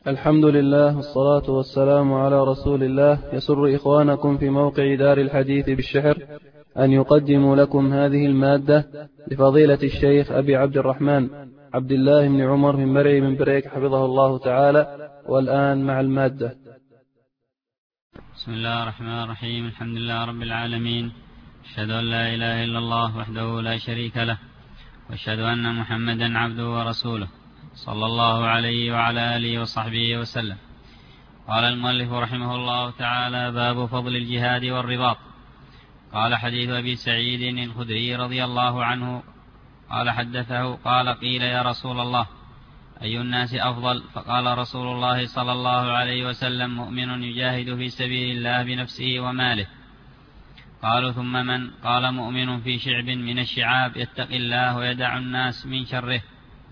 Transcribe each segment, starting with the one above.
الحمد لله والصلاة والسلام على رسول الله. يسر إخوانكم في موقع دار الحديث بالشحر أن يقدموا لكم هذه المادة لفضيلة الشيخ أبي عبد الرحمن عبد الله بن عمر من مرعي من بريك حفظه الله تعالى. والآن مع المادة. بسم الله الرحمن الرحيم. الحمد لله رب العالمين، أشهد أن لا إله إلا الله وحده لا شريك له، وأشهد أن محمدا عبده ورسوله صلى الله عليه وعلى آله وصحبه وسلم. قال المؤلف رحمه الله تعالى: باب فضل الجهاد والرباط. قال: حديث أبي سعيد الخدري رضي الله عنه قال حدثه قال: قيل يا رسول الله أي الناس أفضل؟ فقال رسول الله صلى الله عليه وسلم: مؤمن يجاهد في سبيل الله بنفسه وماله. قالوا: ثم من؟ قال: مؤمن في شعب من الشعاب يتقي الله ويدع الناس من شره.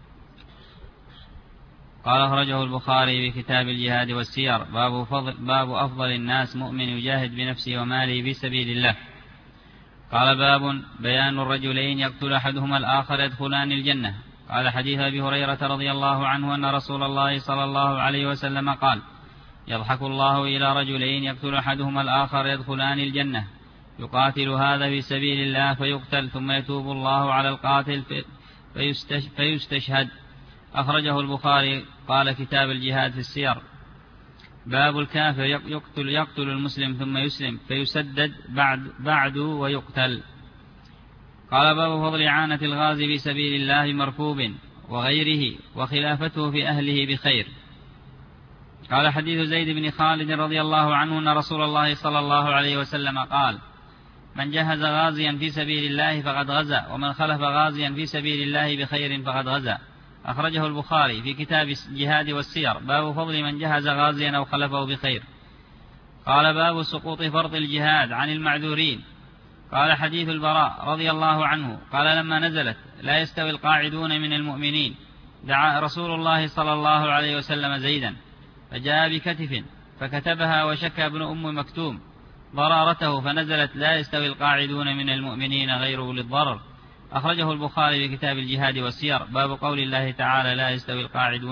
قال: أخرجه البخاري بكتاب الجهاد والسير. باب أفضل الناس مؤمن يجاهد بنفسه وماله في سبيل الله. قال: باب بيان الرجلين يقتل أحدهما الآخر يدخلان الجنة. قال: حديث أبي هريرة رضي الله عنه أن رسول الله صلى الله عليه وسلم قال: يضحك الله إلى رجلين يقتل أحدهما الآخر يدخلان الجنة، يقاتل هذا في سبيل الله فيقتل، ثم يتوب الله على القاتل فيستشهد. أخرجه البخاري. قال: كتاب الجهاد في السير. باب الكافر يقتل المسلم ثم يسلم فيسدد بعد ويقتل. قال: باب فضل إعانة الغازي في سبيل الله مركوب وغيره وخلافته في أهله بخير. قال: حديث زيد بن خالد رضي الله عنه أن رسول الله صلى الله عليه وسلم قال: من جهز غازيا في سبيل الله فقد غزا، ومن خلف غازيا في سبيل الله بخير فقد غزا. أخرجه البخاري في كتاب الجهاد والسير. باب فضل من جهز غازيا أو خلفه بخير. قال: باب سقوط فرض الجهاد عن المعذورين. قال: حديث البراء رضي الله عنه قال: لما نزلت لا يستوي القاعدون من المؤمنين دعا رسول الله صلى الله عليه وسلم زيدا فجاء بكتف فكتبها وشكى ابن أم مكتوم ضرارته فنزلت لا يستوي القاعدون من المؤمنين غير أولي الضرر. أخرجه البخاري بكتاب الجهاد والسير. باب قول الله تعالى: لا يستوي القاعدون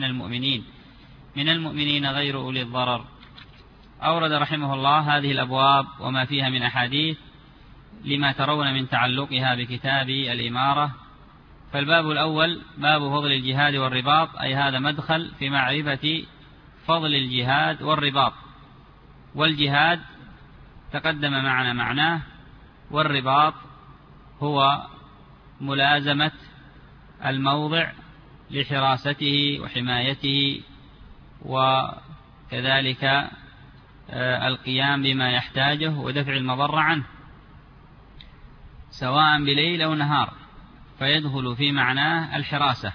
من المؤمنين غير أولي الضرر. أورد رحمه الله هذه الأبواب وما فيها من أحاديث لما ترون من تعلقها بكتاب الإمارة. فالباب الأول باب فضل الجهاد والرباط، أي هذا مدخل في معرفة فضل الجهاد والرباط. والجهاد تقدم معنا معناه، والرباط هو ملازمة الموضع لحراسته وحمايته، وكذلك القيام بما يحتاجه ودفع المضر عنه سواء بليل أو نهار، فيدخل في معناه الحراسة.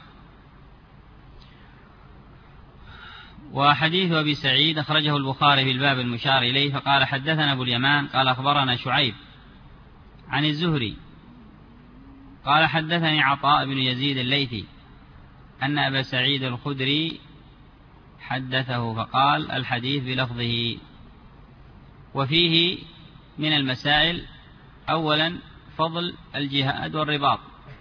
وحديث أبي سعيد أخرجه البخاري في الباب المشار إليه. فقال: حدثنا أبو اليمان قال: أخبرنا شعيب عن الزهري قال: حدثني عطاء بن يزيد الليثي أن أبا سعيد الخدري حدثه، فقال: الحديث بلفظه. وفيه من المسائل: أولا فضل الجهاد والرباط،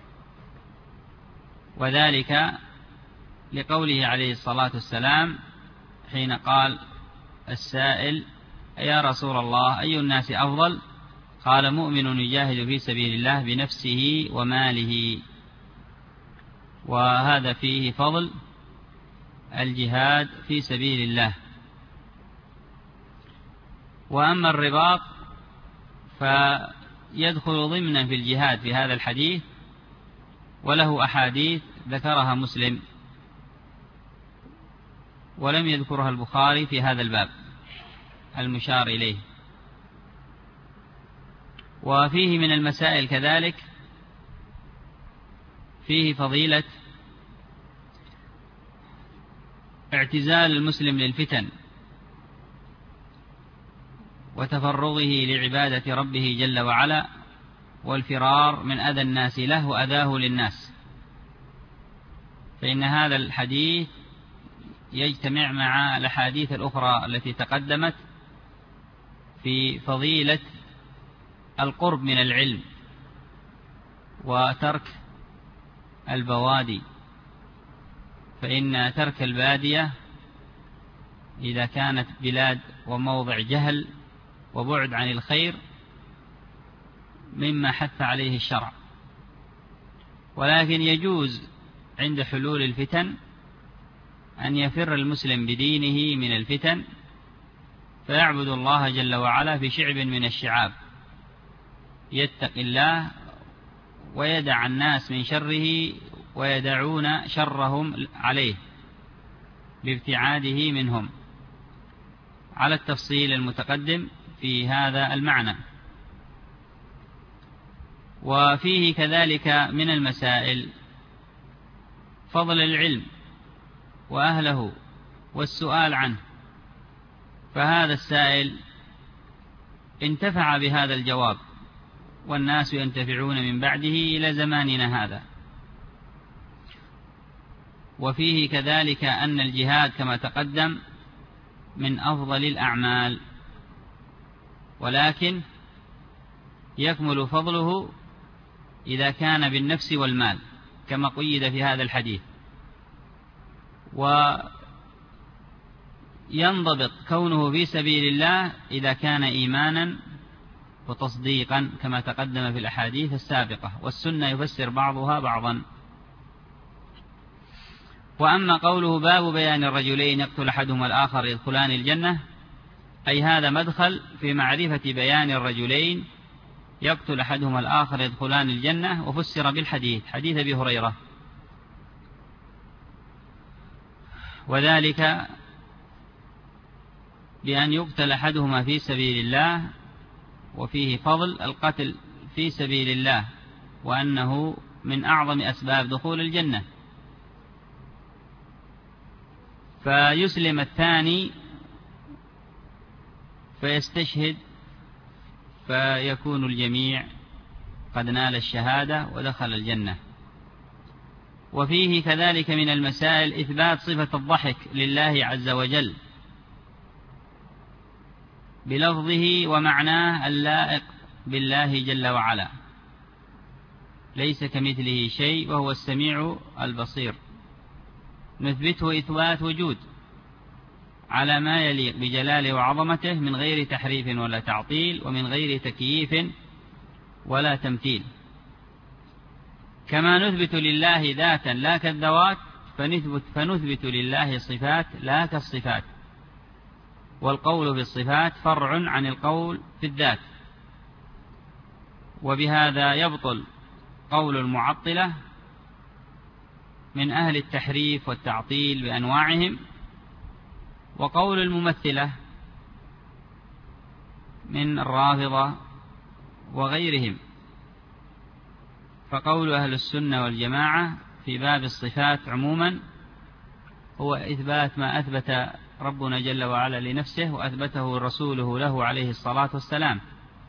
وذلك لقوله عليه الصلاة والسلام حين قال السائل: يا رسول الله أي الناس أفضل؟ قال: مؤمن يجاهد في سبيل الله بنفسه وماله. وهذا فيه فضل الجهاد في سبيل الله. وأما الرباط فيدخل ضمنا في الجهاد في هذا الحديث، وله أحاديث ذكرها مسلم ولم يذكرها البخاري في هذا الباب المشار إليه. وفيه من المسائل كذلك فيه فضيلة اعتزال المسلم للفتن وتفرغه لعبادة ربه جل وعلا، والفرار من أذى الناس له وأذاه للناس. فإن هذا الحديث يجتمع مع الأحاديث الأخرى التي تقدمت في فضيلة القرب من العلم وترك البوادي، فإن ترك البادية إذا كانت بلاد وموضع جهل وبعد عن الخير مما حث عليه الشرع، ولكن يجوز عند حلول الفتن أن يفر المسلم بدينه من الفتن فيعبد الله جل وعلا في شعب من الشعاب، يتقي الله ويدع الناس من شره ويدعون شرهم عليه بابتعاده منهم، على التفصيل المتقدم في هذا المعنى. وفيه كذلك من المسائل فضل العلم وأهله والسؤال عنه، فهذا السائل انتفع بهذا الجواب والناس ينتفعون من بعده إلى زماننا هذا. وفيه كذلك أن الجهاد كما تقدم من أفضل الأعمال، ولكن يكمل فضله إذا كان بالنفس والمال كما قيد في هذا الحديث، وينضبط كونه في سبيل الله إذا كان إيمانا وتصديقا كما تقدم في الأحاديث السابقة، والسنة يفسر بعضها بعضا. وأما قوله باب بيان الرجلين يقتل أحدهما الآخر يدخلان الجنة، أي هذا مدخل في معرفة بيان الرجلين يقتل أحدهما الآخر يدخلان الجنة، وفسر بالحديث حديث أبي هريرة، وذلك بأن يقتل أحدهما في سبيل الله، وفيه فضل القتل في سبيل الله وأنه من أعظم أسباب دخول الجنة. فيسلم الثاني فيستشهد فيكون الجميع قد نال الشهادة ودخل الجنة. وفيه كذلك من المسائل إثبات صفة الضحك لله عز وجل بلفظه ومعناه اللائق بالله جل وعلا، ليس كمثله شيء وهو السميع البصير، نثبته إثبات وجود على ما يليق بجلاله وعظمته من غير تحريف ولا تعطيل ومن غير تكييف ولا تمثيل. كما نثبت لله ذاتا لا كالذوات فنثبت لله صفات لا كالصفات، والقول في الصفات فرع عن القول في الذات. وبهذا يبطل قول المعطلة من أهل التحريف والتعطيل بأنواعهم، وقول الممثلة من الرافضة وغيرهم. فقول أهل السنة والجماعة في باب الصفات عموما هو إثبات ما أثبت ربنا جل وعلا لنفسه وأثبته رسوله له عليه الصلاة والسلام،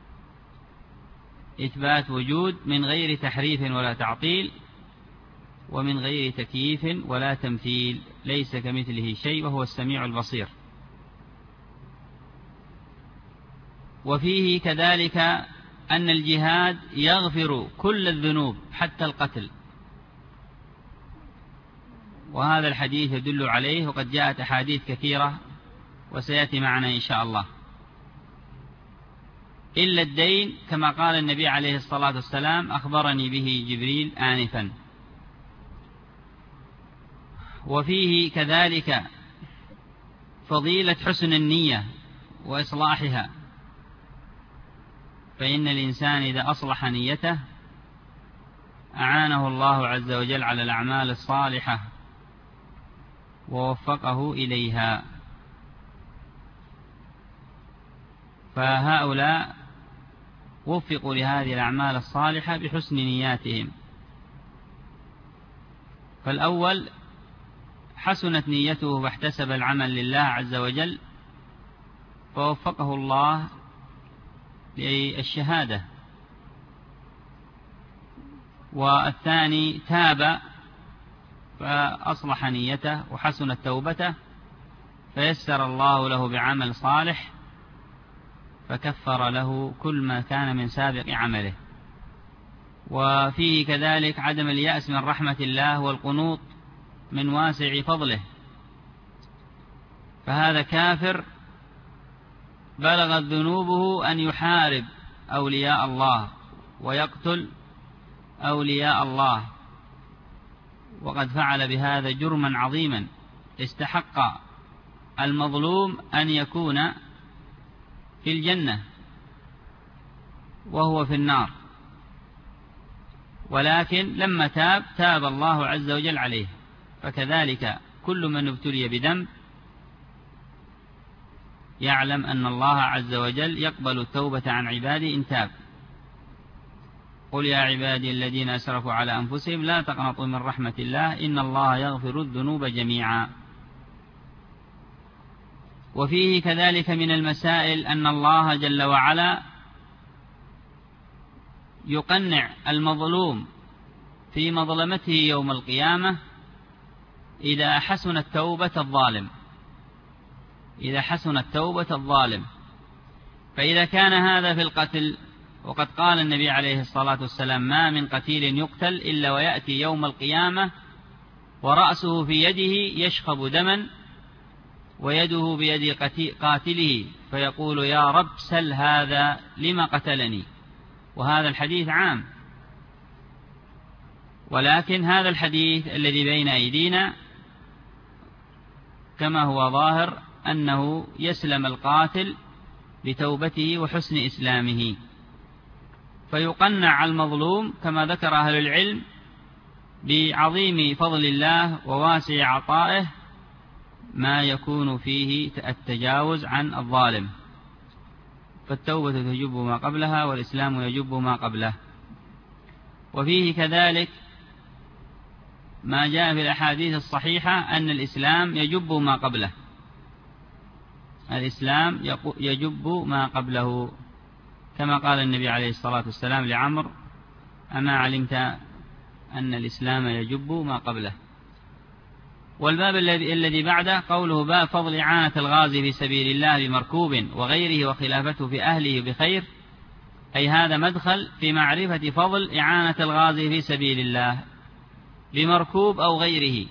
إثبات وجود من غير تحريف ولا تعطيل ومن غير تكييف ولا تمثيل، ليس كمثله شيء وهو السميع البصير. وفيه كذلك أن الجهاد يغفر كل الذنوب حتى القتل، وهذا الحديث يدل عليه، وقد جاءت أحاديث كثيرة وسيأتي معنا إن شاء الله، إلا الدين كما قال النبي عليه الصلاة والسلام أخبرني به جبريل آنفا. وفيه كذلك فضيلة حسن النية وإصلاحها، فإن الإنسان إذا أصلح نيته أعانه الله عز وجل على الأعمال الصالحة ووفقه إليها. فهؤلاء وفقوا لهذه الأعمال الصالحة بحسن نياتهم. فالأول حسنت نيته فاحتسب العمل لله عز وجل فوفقه الله للشهادة. والثاني تاب فأصلح نيته وحسنت توبته فيسر الله له بعمل صالح فكفر له كل ما كان من سابق عمله. وفيه كذلك عدم اليأس من رحمة الله والقنوط من واسع فضله، فهذا كافر بلغت ذنوبه أن يحارب أولياء الله ويقتل أولياء الله، وقد فعل بهذا جرما عظيما، استحق المظلوم أن يكون في الجنة وهو في النار، ولكن لما تاب الله عز وجل عليه. فكذلك كل من ابتلي بذنب يعلم أن الله عز وجل يقبل التوبة عن عباده إن تاب. قل يا عبادي الذين أسرفوا على أنفسهم لا تقنطوا من رحمة الله إن الله يغفر الذنوب جميعا. وفيه كذلك من المسائل أن الله جل وعلا يقنع المظلوم في مظلمته يوم القيامة إذا حسنت توبة الظالم، فإذا كان هذا في القتل، وقد قال النبي عليه الصلاة والسلام ما من قتيل يقتل إلا ويأتي يوم القيامة ورأسه في يده يشخب دما ويده بيد قاتله فيقول يا رب سل هذا لما قتلني. وهذا الحديث عام، ولكن هذا الحديث الذي بين أيدينا كما هو ظاهر أنه يسلم القاتل بتوبته وحسن إسلامه، فيقنع المظلوم كما ذكر أهل العلم بعظيم فضل الله وواسع عطائه ما يكون فيه التجاوز عن الظالم، فالتوبة تجب ما قبلها والإسلام يجب ما قبله. وفيه كذلك ما جاء في الأحاديث الصحيحة أن الإسلام يجب ما قبله، الإسلام يجب ما قبله، كما قال النبي عليه الصلاة والسلام لعمر أما علمت أن الإسلام يجب ما قبله. والباب الذي بعده قوله باب فضل إعانة الغازي في سبيل الله بمركوب وغيره وخلافته في أهله بخير، أي هذا مدخل في معرفة فضل إعانة الغازي في سبيل الله بمركوب أو غيره،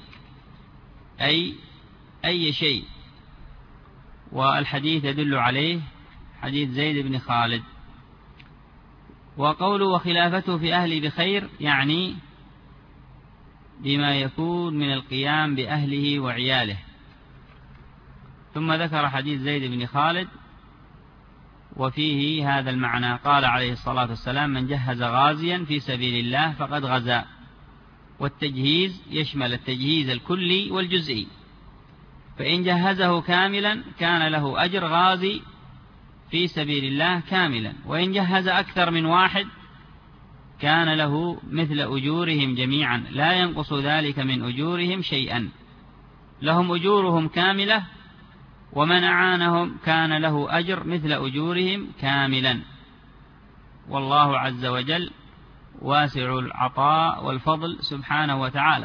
أي شيء. والحديث يدل عليه حديث زيد بن خالد. وقوله وخلافته في أهله بخير يعني بما يكون من القيام بأهله وعياله. ثم ذكر حديث زيد بن خالد وفيه هذا المعنى، قال عليه الصلاة والسلام من جهز غازيا في سبيل الله فقد غزا. والتجهيز يشمل التجهيز الكلي والجزئي، فإن جهزه كاملا كان له أجر غازي في سبيل الله كاملا، وإن جهز أكثر من واحد كان له مثل أجورهم جميعا لا ينقص ذلك من أجورهم شيئا، لهم أجورهم كاملة، ومن أعانهم كان له أجر مثل أجورهم كاملا. والله عز وجل واسع العطاء والفضل سبحانه وتعالى.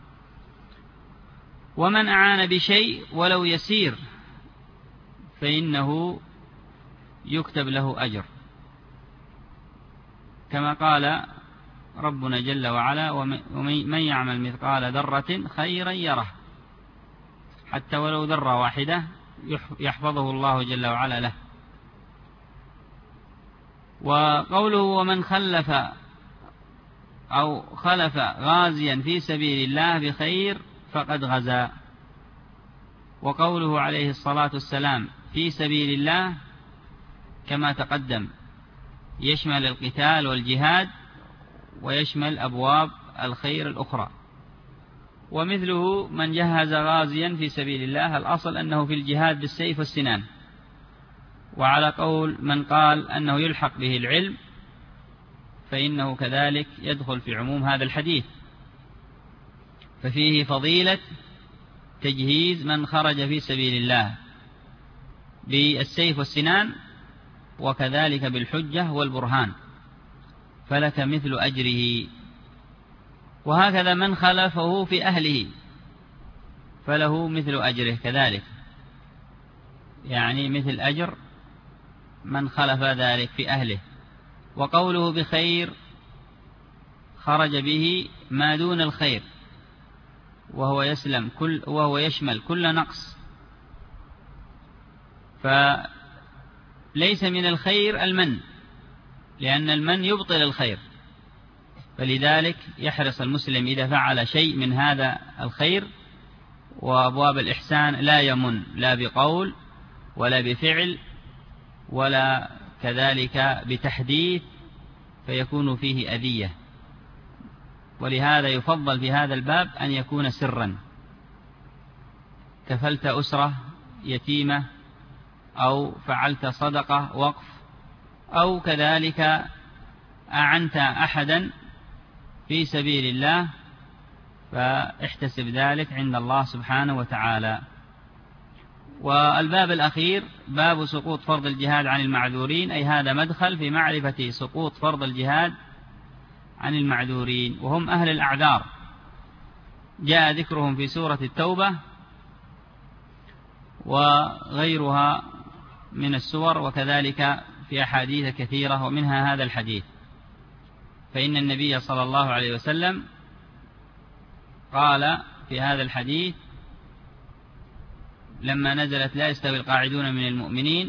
ومن أعان بشيء ولو يسير فإنه يكتب له أجر، كما قال ربنا جل وعلا ومن يعمل مثقال ذرة خيرا يره، حتى ولو ذرة واحدة يحفظه الله جل وعلا له. وقوله ومن خلف غازيا في سبيل الله بخير فقد غزا. وقوله عليه الصلاة والسلام في سبيل الله كما تقدم يشمل القتال والجهاد ويشمل أبواب الخير الأخرى. ومثله من جهز غازيا في سبيل الله الأصل أنه في الجهاد بالسيف والسنان، وعلى قول من قال أنه يلحق به العلم فإنه كذلك يدخل في عموم هذا الحديث. ففيه فضيلة تجهيز من خرج في سبيل الله بالسيف والسنان وكذلك بالحجة والبرهان، فلك مثل أجره. وهكذا من خلفه في أهله فله مثل أجره كذلك، يعني مثل أجر من خلف ذلك في أهله. وقوله بخير خرج به ما دون الخير، وهو يشمل كل نقص فليس من الخير المن، لأن المن يبطل الخير، فلذلك يحرص المسلم إذا فعل شيء من هذا الخير وأبواب الإحسان لا يمن، لا بقول ولا بفعل ولا كذلك بتحديث فيكون فيه أذية. ولهذا يفضل في هذا الباب أن يكون سرا، كفلت أسرة يتيمة أو فعلت صدقة وقف أو كذلك أعنت أحدا في سبيل الله، فاحتسب ذلك عند الله سبحانه وتعالى. والباب الأخير باب سقوط فرض الجهاد عن المعذورين، أي هذا مدخل في معرفة سقوط فرض الجهاد عن المعذورين، وهم أهل الأعذار، جاء ذكرهم في سورة التوبة وغيرها من السور، وكذلك في أحاديث كثيرة ومنها هذا الحديث. فإن النبي صلى الله عليه وسلم قال في هذا الحديث لما نزلت لا يستوي القاعدون من المؤمنين،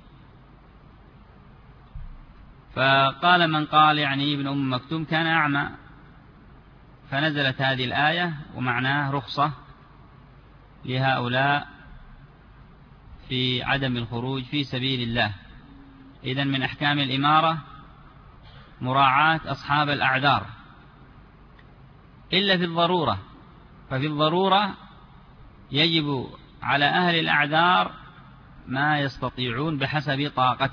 فقال من قال يعني ابن أم مكتوم كان أعمى، فنزلت هذه الآية ومعناه رخصة لهؤلاء في عدم الخروج في سبيل الله. إذن من أحكام الإمارة مراعاة أصحاب الأعذار إلا في الضرورة، ففي الضرورة يجب على أهل الأعذار ما يستطيعون بحسب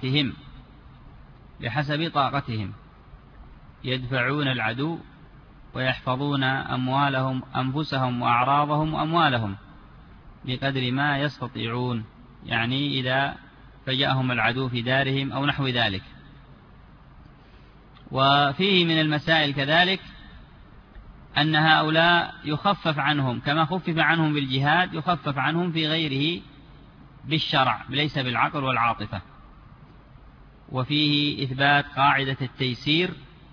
طاقتهم، يدفعون العدو ويحفظون أموالهم أنفسهم وأعراضهم وأموالهم بقدر ما يستطيعون، يعني إذا فجأهم العدو في دارهم أو نحو ذلك. وفيه من المسائل كذلك أن هؤلاء يخفف عنهم كما خفف عنهم بالجهاد، يخفف عنهم في غيره بالشرع ليس بالعقل والعاطفة. وفيه إثبات قاعدة التيسير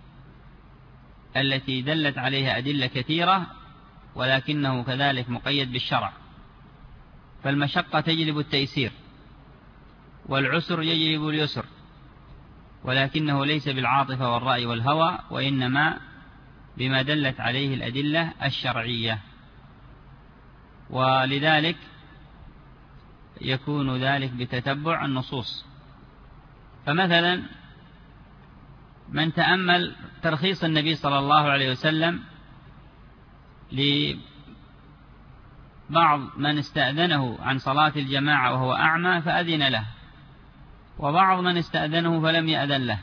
التي دلت عليها أدلة كثيرة، ولكنه كذلك مقيد بالشرع، فالمشقة تجلب التيسير والعسر يجلب اليسر، ولكنه ليس بالعاطفة والرأي والهوى، وإنما بما دلت عليه الأدلة الشرعية. ولذلك يكون ذلك بتتبع النصوص. فمثلا من تأمل ترخيص النبي صلى الله عليه وسلم لبعض من استأذنه عن صلاة الجماعة وهو أعمى فأذن له، وبعض من استأذنه فلم يأذن له،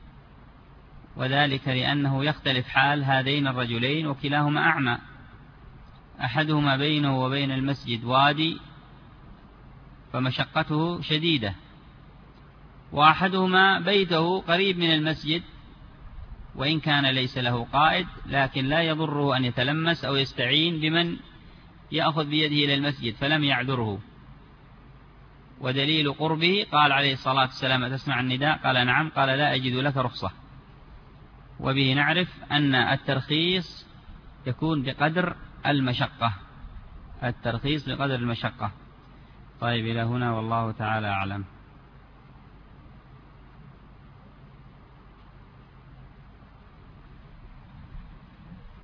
وذلك لأنه يختلف حال هذين الرجلين وكلاهما أعمى، أحدهما بينه وبين المسجد وادي فمشقته شديدة، وأحدهما بيته قريب من المسجد وإن كان ليس له قائد، لكن لا يضره أن يتلمس أو يستعين بمن يأخذ بيده إلى المسجد فلم يعذره. ودليل قربه قال عليه الصلاة والسلام تسمع النداء؟ قال نعم. قال لا أجد لك رخصة. وبه نعرف أن الترخيص يكون بقدر المشقة، الترخيص بقدر المشقة. طيب إلى هنا والله تعالى أعلم.